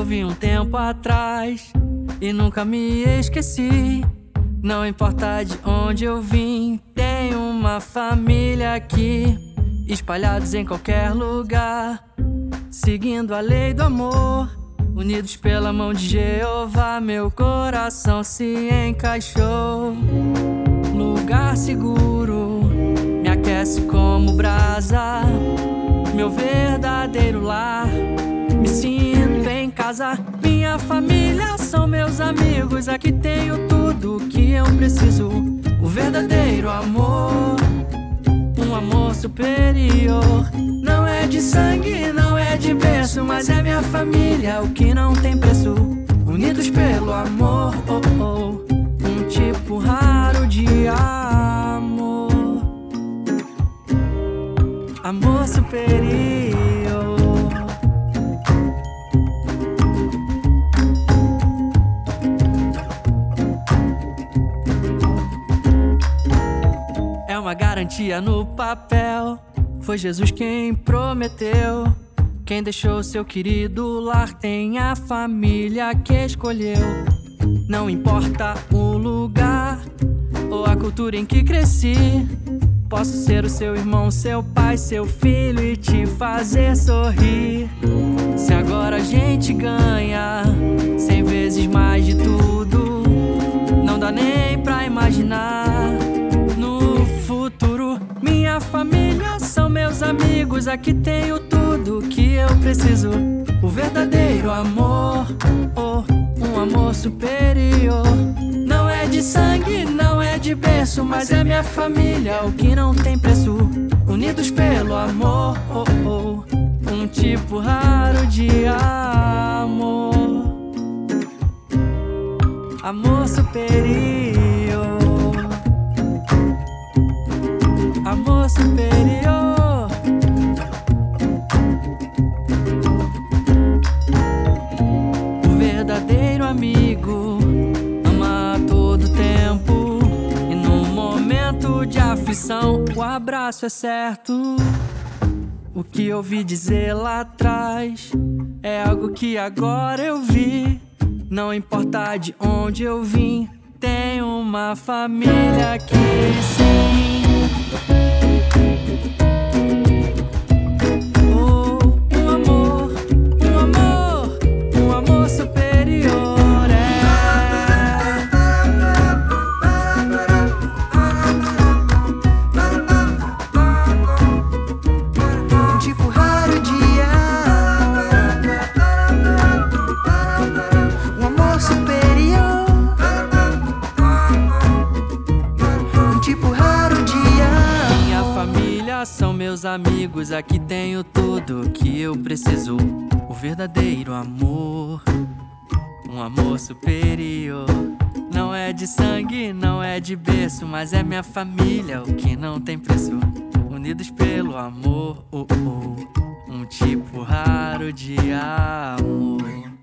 ouvi um tempo atrás e nunca me esqueci. Não importa de onde eu vim, tenho uma família aqui, espalhados em qualquer lugar, seguindo a lei do amor, unidos pela mão de Jeová. Meu coração se encaixou, lugar seguro, me aquece como brasa, meu verdadeiro lar, me sinto em casa. Minha família são meus amigos, aqui tenho tudo que eu preciso. O verdadeiro amor, um amor superior. Não é de sangue, não é de berço, mas é minha família, o que não tem preço. Unidos pelo amor, oh, oh, um tipo raro de amor. Amor superior. É uma garantia no papel, foi Jesus quem prometeu. Quem deixou seu querido lar tem a família que escolheu. Não importa o lugar ou a cultura em que cresci, posso ser o seu irmão, seu pai, seu filho e te fazer sorrir. Se agora a gente ganha 100 vezes mais de tudo, não dá nem pra imaginar no futuro. Minha família são meus amigos, aqui tenho tudo que eu preciso. O verdadeiro amor, oh, um amor superior. Não é de sangue, não é de berço, mas é minha família, o que não tem preço. Unidos pelo amor, oh, oh, um tipo raro de amor. Amor superior. Amor superior. O verdadeiro amigo ama a todo tempo, e no momento de aflição o abraço é certo. O que ouvi dizer lá atrás é algo que agora eu vi. Não importa de onde eu vim, tenho uma família aqui, sim. São meus amigos, aqui tenho tudo que eu preciso. O verdadeiro amor, um amor superior. Não é de sangue, não é de berço, mas é minha família, o que não tem preço. Unidos pelo amor, oh, oh, um tipo raro de amor.